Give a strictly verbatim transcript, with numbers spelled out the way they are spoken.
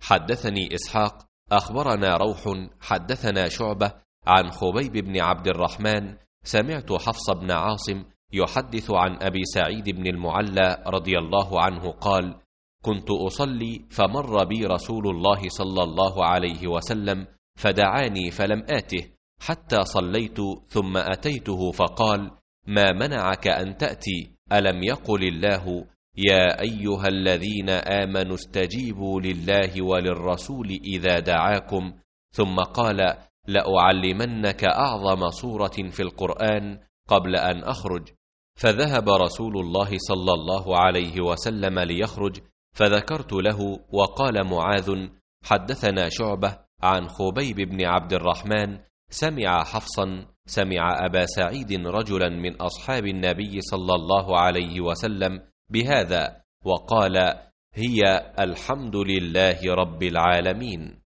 حدثني إسحاق أخبرنا روح حدثنا شعبة عن خبيب بن عبد الرحمن سمعت حفص بن عاصم يحدث عن أبي سعيد بن المعلى رضي الله عنه قال: كنت أصلي فمر بي رسول الله صلى الله عليه وسلم فدعاني فلم آته حتى صليت ثم أتيته فقال: ما منعك أن تأتي؟ ألم يقل الله: يا أيها الذين آمنوا استجيبوا لله وللرسول إذا دعاكم؟ ثم قال: لأعلمنك أعظم سورة في القرآن قبل أن أخرج. فذهب رسول الله صلى الله عليه وسلم ليخرج، فذكرت له، وقال معاذ: حدثنا شعبة عن خبيب بن عبد الرحمن سمع حفصا سمع أبا سعيد رجلا من أصحاب النبي صلى الله عليه وسلم بهذا، وقال: هي الحمد لله رب العالمين.